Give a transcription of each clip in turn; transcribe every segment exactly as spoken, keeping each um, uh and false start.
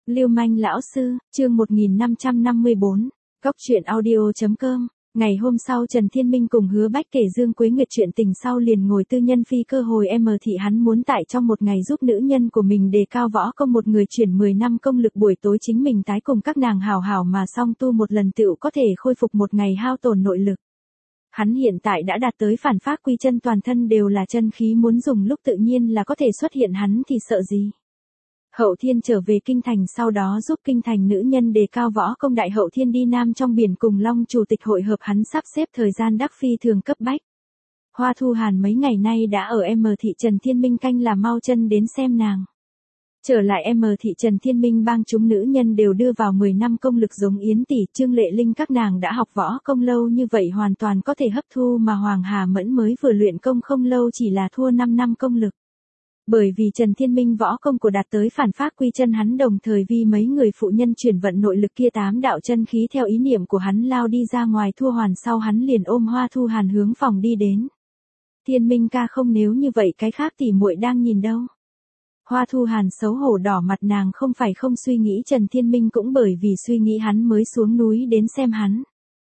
Lưu manh lão sư, chương một nghìn năm trăm năm mươi bốn, Cóc truyện audio chấm com. Ngày hôm sau Trần Thiên Minh cùng Hứa Bách kể Dương Quế Nguyệt chuyện tình sau liền ngồi tư nhân phi cơ hồi M thị hắn muốn tại trong một ngày giúp nữ nhân của mình đề cao võ công một người chuyển mười năm công lực buổi tối chính mình tái cùng các nàng hào hào mà song tu một lần tựu có thể khôi phục một ngày hao tổn nội lực. Hắn hiện tại đã đạt tới phản phác quy chân toàn thân đều là chân khí muốn dùng lúc tự nhiên là có thể xuất hiện hắn thì sợ gì. Hậu Thiên trở về kinh thành sau đó giúp kinh thành nữ nhân đề cao võ công đại Hậu Thiên đi Nam trong biển cùng Long chủ tịch hội hợp hắn sắp xếp thời gian đắc phi thường cấp bách. Hoa Thu Hàn mấy ngày nay đã ở M thị Trần Thiên Minh canh là mau chân đến xem nàng. Trở lại M thị Trần Thiên Minh bang chúng nữ nhân đều đưa vào mười năm công lực giống Yến tỷ, Trương Lệ Linh các nàng đã học võ công lâu như vậy hoàn toàn có thể hấp thu mà Hoàng Hà Mẫn mới vừa luyện công không lâu chỉ là thua năm năm công lực. Bởi vì Trần Thiên Minh võ công của đạt tới phản phác quy chân hắn đồng thời vì mấy người phụ nhân chuyển vận nội lực kia tám đạo chân khí theo ý niệm của hắn lao đi ra ngoài thua hoàn sau hắn liền ôm Hoa Thu Hàn hướng phòng đi đến. Thiên Minh ca không nếu như vậy cái khác tỷ muội đang nhìn đâu. Hoa Thu Hàn xấu hổ đỏ mặt nàng không phải không suy nghĩ Trần Thiên Minh cũng bởi vì suy nghĩ hắn mới xuống núi đến xem hắn.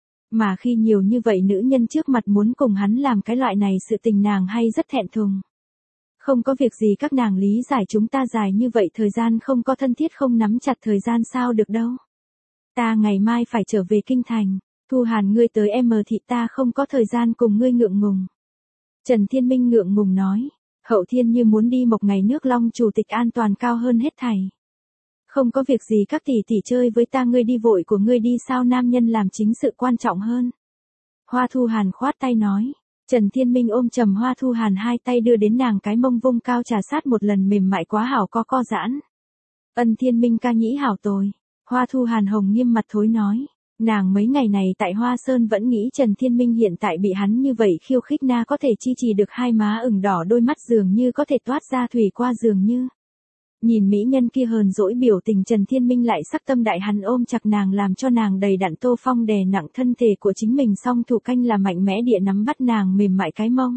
Mà khi nhiều như vậy nữ nhân trước mặt muốn cùng hắn làm cái loại này sự tình nàng hay rất thẹn thùng. Không có việc gì các nàng lý giải chúng ta dài như vậy thời gian không có thân thiết không nắm chặt thời gian sao được đâu. Ta ngày mai phải trở về kinh thành, Thu Hàn ngươi tới M thị ta không có thời gian cùng ngươi ngượng ngùng. Trần Thiên Minh ngượng ngùng nói, Hậu Thiên như muốn đi một ngày nước Long chủ tịch an toàn cao hơn hết thảy. Không có việc gì các tỷ tỷ chơi với ta ngươi đi vội của ngươi đi sao nam nhân làm chính sự quan trọng hơn. Hoa Thu Hàn khoát tay nói. Trần Thiên Minh ôm chầm Hoa Thu Hàn hai tay đưa đến nàng cái mông vung cao trà sát một lần mềm mại quá hảo co co giãn. Ân Thiên Minh ca nhĩ hảo tồi. Hoa Thu Hàn hồng nghiêm mặt thối nói. Nàng mấy ngày này tại Hoa Sơn vẫn nghĩ Trần Thiên Minh hiện tại bị hắn như vậy khiêu khích na có thể chi trì được hai má ửng đỏ đôi mắt dường như có thể toát ra thủy qua dường như. Nhìn mỹ nhân kia hờn dỗi biểu tình Trần Thiên Minh lại sắc tâm đại hắn ôm chặt nàng làm cho nàng đầy đặn tô phong đè nặng thân thể của chính mình song thủ canh là mạnh mẽ địa nắm bắt nàng mềm mại cái mông.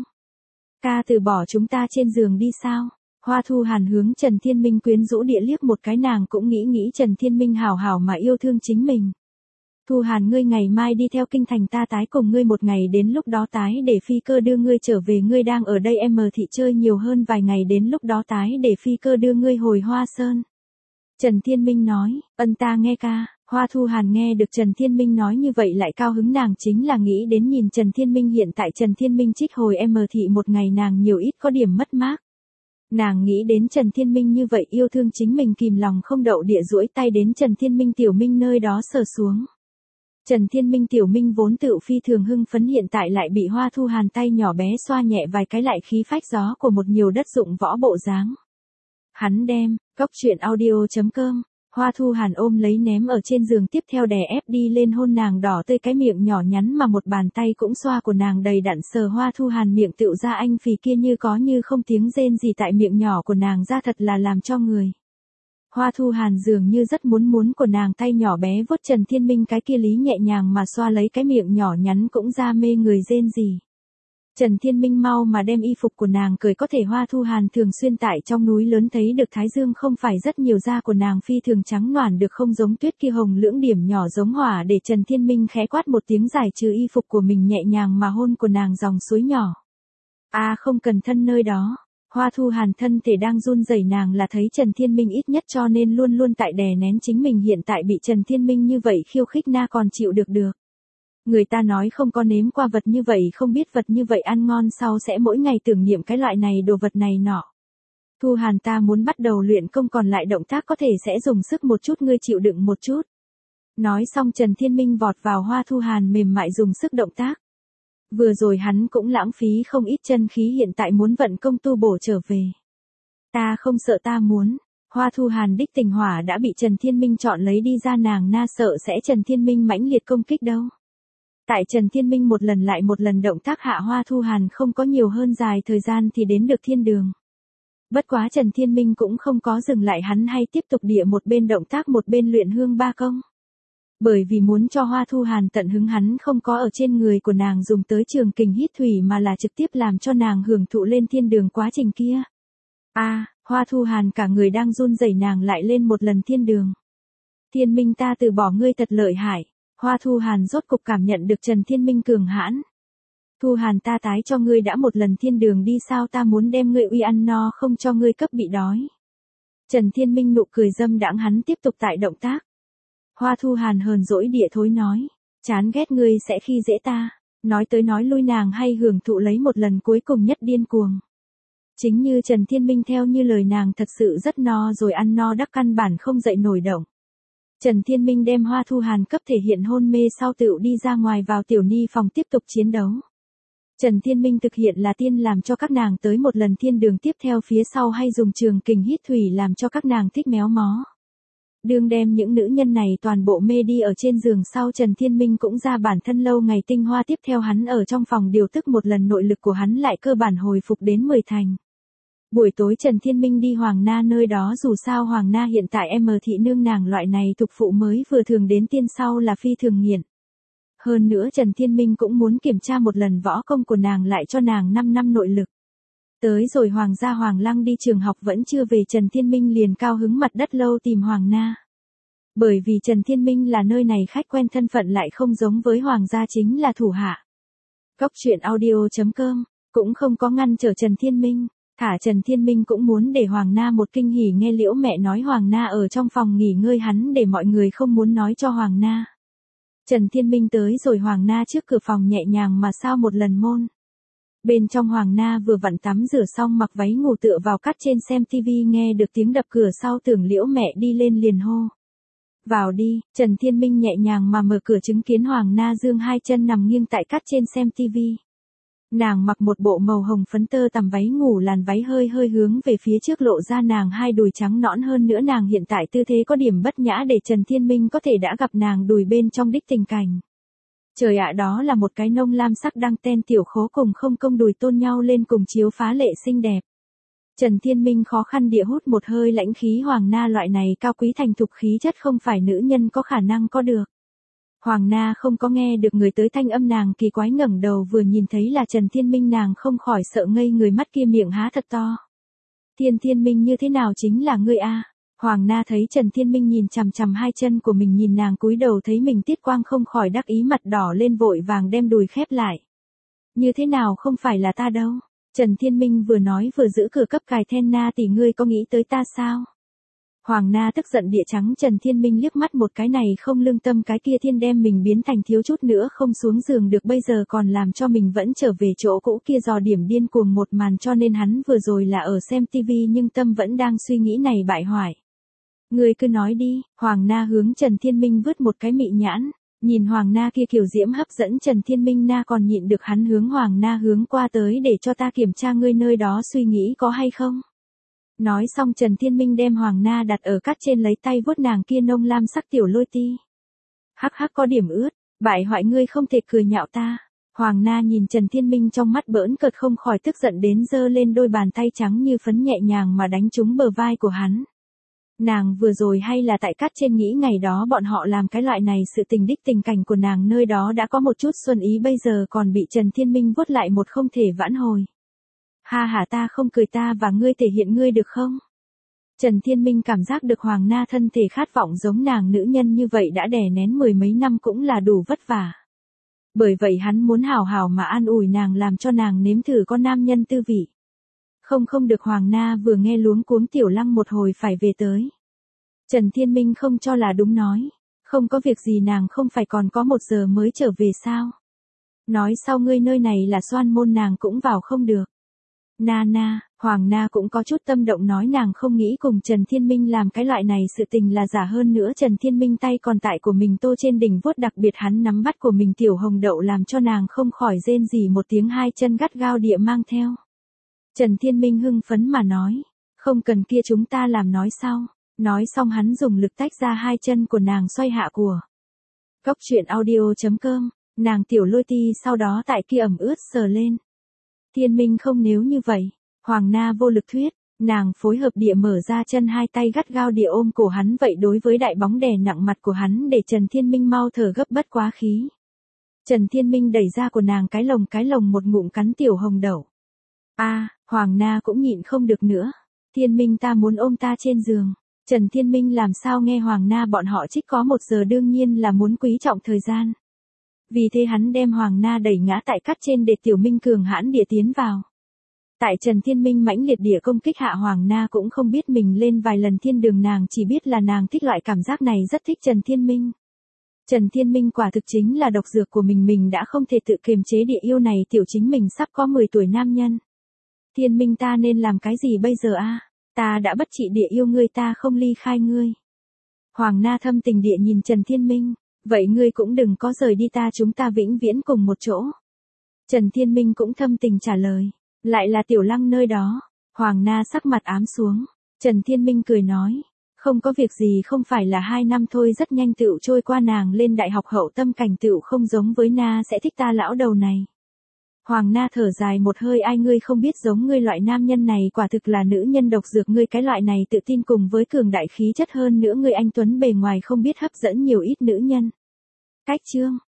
Ca từ bỏ chúng ta trên giường đi sao? Hoa Thu Hàn hướng Trần Thiên Minh quyến rũ địa liếc một cái nàng cũng nghĩ nghĩ Trần Thiên Minh hào hào mà yêu thương chính mình. Thu Hàn ngươi ngày mai đi theo kinh thành ta tái cùng ngươi một ngày đến lúc đó tái để phi cơ đưa ngươi trở về ngươi đang ở đây M thị chơi nhiều hơn vài ngày đến lúc đó tái để phi cơ đưa ngươi hồi Hoa Sơn. Trần Thiên Minh nói, ân ta nghe ca, Hoa Thu Hàn nghe được Trần Thiên Minh nói như vậy lại cao hứng nàng chính là nghĩ đến nhìn Trần Thiên Minh hiện tại Trần Thiên Minh trích hồi M thị một ngày nàng nhiều ít có điểm mất mát. Nàng nghĩ đến Trần Thiên Minh như vậy yêu thương chính mình kìm lòng không đậu địa duỗi tay đến Trần Thiên Minh tiểu minh nơi đó sờ xuống. Trần Thiên Minh tiểu minh vốn tự phi thường hưng phấn hiện tại lại bị Hoa Thu Hàn tay nhỏ bé xoa nhẹ vài cái lại khí phách gió của một nhiều đất dụng võ bộ dáng. Hắn đem, Cóc truyện audio chấm com, Hoa Thu Hàn ôm lấy ném ở trên giường tiếp theo đè ép đi lên hôn nàng đỏ tươi cái miệng nhỏ nhắn mà một bàn tay cũng xoa của nàng đầy đặn sờ Hoa Thu Hàn miệng tựu ra anh phì kia như có như không tiếng rên gì tại miệng nhỏ của nàng ra thật là làm cho người. Hoa Thu Hàn dường như rất muốn muốn của nàng tay nhỏ bé vuốt Trần Thiên Minh cái kia lý nhẹ nhàng mà xoa lấy cái miệng nhỏ nhắn cũng ra mê người rên gì. Trần Thiên Minh mau mà đem y phục của nàng cởi có thể Hoa Thu Hàn thường xuyên tại trong núi lớn thấy được thái dương không phải rất nhiều da của nàng phi thường trắng noản được không giống tuyết kia hồng lưỡng điểm nhỏ giống hỏa để Trần Thiên Minh khẽ quát một tiếng giải trừ y phục của mình nhẹ nhàng mà hôn của nàng dòng suối nhỏ. A à, không cần thân nơi đó. Hoa Thu Hàn thân thể đang run rẩy nàng là thấy Trần Thiên Minh ít nhất cho nên luôn luôn tại đè nén chính mình hiện tại bị Trần Thiên Minh như vậy khiêu khích na còn chịu được được. Người ta nói không có nếm qua vật như vậy không biết vật như vậy ăn ngon sau sẽ mỗi ngày tưởng niệm cái loại này đồ vật này nọ. Thu Hàn ta muốn bắt đầu luyện công còn lại động tác có thể sẽ dùng sức một chút ngươi chịu đựng một chút. Nói xong Trần Thiên Minh vọt vào Hoa Thu Hàn mềm mại dùng sức động tác. Vừa rồi hắn cũng lãng phí không ít chân khí hiện tại muốn vận công tu bổ trở về. Ta không sợ ta muốn. Hoa Thu Hàn đích tình hỏa đã bị Trần Thiên Minh chọn lấy đi ra nàng na sợ sẽ Trần Thiên Minh mãnh liệt công kích đâu. Tại Trần Thiên Minh một lần lại một lần động tác hạ Hoa Thu Hàn không có nhiều hơn dài thời gian thì đến được thiên đường. Bất quá Trần Thiên Minh cũng không có dừng lại hắn hay tiếp tục địa một bên động tác một bên luyện hương ba công. Bởi vì muốn cho Hoa Thu Hàn tận hứng hắn không có ở trên người của nàng dùng tới trường kình hít thủy mà là trực tiếp làm cho nàng hưởng thụ lên thiên đường quá trình kia. A, à, Hoa Thu Hàn cả người đang run rẩy nàng lại lên một lần thiên đường. Thiên Minh ta từ bỏ ngươi thật lợi hại. Hoa Thu Hàn rốt cục cảm nhận được Trần Thiên Minh cường hãn. Thu Hàn ta tái cho ngươi đã một lần thiên đường đi sao ta muốn đem ngươi uy ăn no không cho ngươi cấp bị đói. Trần Thiên Minh nụ cười dâm đãng hắn tiếp tục tại động tác. Hoa Thu Hàn hờn dỗi địa thối nói. Chán ghét ngươi sẽ khi dễ ta. Nói tới nói lui nàng hay hưởng thụ lấy một lần cuối cùng nhất điên cuồng. Chính như Trần Thiên Minh theo như lời nàng thật sự rất no rồi ăn no đắc căn bản không dậy nổi động. Trần Thiên Minh đem Hoa Thu Hàn cấp thể hiện hôn mê sau tựu đi ra ngoài vào tiểu ni phòng tiếp tục chiến đấu. Trần Thiên Minh thực hiện là tiên làm cho các nàng tới một lần thiên đường tiếp theo phía sau hay dùng trường kình hít thủy làm cho các nàng thích méo mó. Đương đem những nữ nhân này toàn bộ mê đi ở trên giường sau Trần Thiên Minh cũng ra bản thân lâu ngày tinh hoa tiếp theo hắn ở trong phòng điều tức một lần nội lực của hắn lại cơ bản hồi phục đến mười thành. Buổi tối Trần Thiên Minh đi Hoàng Na nơi đó dù sao Hoàng Na hiện tại em thị nương nàng loại này tục phụ mới vừa thường đến tiên sau là phi thường nghiện. Hơn nữa Trần Thiên Minh cũng muốn kiểm tra một lần võ công của nàng lại cho nàng năm năm nội lực. Tới rồi Hoàng gia Hoàng Lăng đi trường học vẫn chưa về Trần Thiên Minh liền cao hứng mặt đất lâu tìm Hoàng Na. Bởi vì Trần Thiên Minh là nơi này khách quen thân phận lại không giống với Hoàng gia chính là thủ hạ. Cóc truyện audio chấm com cũng không có ngăn trở Trần Thiên Minh. Thả Trần Thiên Minh cũng muốn để Hoàng Na một kinh hỉ nghe Liễu mẹ nói Hoàng Na ở trong phòng nghỉ ngơi hắn để mọi người không muốn nói cho Hoàng Na. Trần Thiên Minh tới rồi Hoàng Na trước cửa phòng nhẹ nhàng mà sao một lần môn. Bên trong Hoàng Na vừa vặn tắm rửa xong mặc váy ngủ tựa vào cắt trên xem tivi nghe được tiếng đập cửa sau tưởng Liễu mẹ đi lên liền hô. Vào đi, Trần Thiên Minh nhẹ nhàng mà mở cửa chứng kiến Hoàng Na dương hai chân nằm nghiêng tại cắt trên xem tivi. Nàng mặc một bộ màu hồng phấn tơ tằm váy ngủ làn váy hơi hơi hướng về phía trước lộ ra nàng hai đùi trắng nõn hơn nữa nàng hiện tại tư thế có điểm bất nhã để Trần Thiên Minh có thể đã gặp nàng đùi bên trong đích tình cảnh. Trời ạ đó là một cái nông lam sắc đăng ten tiểu khố cùng không công đùi tôn nhau lên cùng chiếu phá lệ xinh đẹp. Trần Thiên Minh khó khăn địa hút một hơi lãnh khí Hoàng Na loại này cao quý thành thục khí chất không phải nữ nhân có khả năng có được. Hoàng Na không có nghe được người tới thanh âm nàng kỳ quái ngẩng đầu vừa nhìn thấy là Trần Thiên Minh nàng không khỏi sợ ngây người mắt kia miệng há thật to. Thiên Thiên Minh như thế nào chính là ngươi a? Hoàng Na thấy Trần Thiên Minh nhìn chằm chằm hai chân của mình nhìn nàng cúi đầu thấy mình tiết quang không khỏi đắc ý mặt đỏ lên vội vàng đem đùi khép lại. Như thế nào không phải là ta đâu. Trần Thiên Minh vừa nói vừa giữ cửa cấp cài then Na tỷ ngươi có nghĩ tới ta sao? Hoàng Na tức giận địa trắng Trần Thiên Minh liếc mắt một cái này không lương tâm cái kia thiên đem mình biến thành thiếu chút nữa không xuống giường được bây giờ còn làm cho mình vẫn trở về chỗ cũ kia dò điểm điên cuồng một màn cho nên hắn vừa rồi là ở xem tivi nhưng tâm vẫn đang suy nghĩ này bại hoại. Người cứ nói đi, Hoàng Na hướng Trần Thiên Minh vứt một cái mị nhãn, nhìn Hoàng Na kia kiểu diễm hấp dẫn Trần Thiên Minh Na còn nhịn được hắn hướng Hoàng Na hướng qua tới để cho ta kiểm tra ngươi nơi đó suy nghĩ có hay không. Nói xong Trần Thiên Minh đem Hoàng Na đặt ở cắt trên lấy tay vuốt nàng kia nông lam sắc tiểu lôi ti. Hắc hắc có điểm ướt, bại hoại ngươi không thể cười nhạo ta. Hoàng Na nhìn Trần Thiên Minh trong mắt bỡn cợt không khỏi tức giận đến giơ lên đôi bàn tay trắng như phấn nhẹ nhàng mà đánh trúng bờ vai của hắn. Nàng vừa rồi hay là tại cắt trên nghĩ ngày đó bọn họ làm cái loại này sự tình đích tình cảnh của nàng nơi đó đã có một chút xuân ý bây giờ còn bị Trần Thiên Minh vuốt lại một không thể vãn hồi. Ha ha ta không cười ta và ngươi thể hiện ngươi được không? Trần Thiên Minh cảm giác được Hoàng Na thân thể khát vọng giống nàng nữ nhân như vậy đã đè nén mười mấy năm cũng là đủ vất vả. Bởi vậy hắn muốn hào hào mà an ủi nàng làm cho nàng nếm thử con nam nhân tư vị. Không không được Hoàng Na vừa nghe luống cuống tiểu lăng một hồi phải về tới. Trần Thiên Minh không cho là đúng nói. Không có việc gì nàng không phải còn có một giờ mới trở về sao? Nói sau ngươi nơi này là xoan môn nàng cũng vào không được. Na na, Hoàng Na cũng có chút tâm động nói nàng không nghĩ cùng Trần Thiên Minh làm cái loại này sự tình là giả hơn nữa Trần Thiên Minh tay còn tại của mình tô trên đỉnh vuốt đặc biệt hắn nắm bắt của mình tiểu hồng đậu làm cho nàng không khỏi rên rỉ một tiếng hai chân gắt gao địa mang theo. Trần Thiên Minh hưng phấn mà nói, không cần kia chúng ta làm nói sau, nói xong hắn dùng lực tách ra hai chân của nàng xoay hạ của. Cóc truyện audio chấm com, nàng tiểu lôi ti sau đó tại kia ẩm ướt sờ lên. Thiên Minh không nếu như vậy, Hoàng Na vô lực thuyết, nàng phối hợp địa mở ra chân hai tay gắt gao địa ôm cổ hắn vậy đối với đại bóng đè nặng mặt của hắn để Trần Thiên Minh mau thở gấp bất quá khí. Trần Thiên Minh đẩy ra của nàng cái lồng cái lồng một ngụm cắn tiểu hồng đậu. A, Hoàng Na cũng nhịn không được nữa. Thiên Minh ta muốn ôm ta trên giường. Trần Thiên Minh làm sao nghe Hoàng Na bọn họ trích có một giờ đương nhiên là muốn quý trọng thời gian. Vì thế hắn đem Hoàng Na đẩy ngã tại cắt trên để Tiểu Minh cường hãn địa tiến vào. Tại Trần Thiên Minh mãnh liệt địa công kích hạ Hoàng Na cũng không biết mình lên vài lần thiên đường, nàng chỉ biết là nàng thích loại cảm giác này, rất thích Trần Thiên Minh. Trần Thiên Minh quả thực chính là độc dược của mình, mình đã không thể tự kiềm chế địa yêu này tiểu chính mình sắp có mười tuổi nam nhân. Thiên Minh ta nên làm cái gì bây giờ a? Ta đã bất trị địa yêu ngươi, ta không ly khai ngươi. Hoàng Na thâm tình địa nhìn Trần Thiên Minh, vậy ngươi cũng đừng có rời đi ta, chúng ta vĩnh viễn cùng một chỗ. Trần Thiên Minh cũng thâm tình trả lời, lại là Tiểu Lăng nơi đó. Hoàng Na sắc mặt ám xuống, Trần Thiên Minh cười nói, không có việc gì, không phải là hai năm thôi rất nhanh tựu trôi qua, nàng lên đại học hậu tâm cảnh tựu không giống với Na sẽ thích ta lão đầu này. Hoàng Na thở dài một hơi, ai ngươi không biết giống ngươi loại nam nhân này quả thực là nữ nhân độc dược, ngươi cái loại này tự tin cùng với cường đại khí chất, hơn nữa ngươi anh tuấn bề ngoài không biết hấp dẫn nhiều ít nữ nhân. Cách chương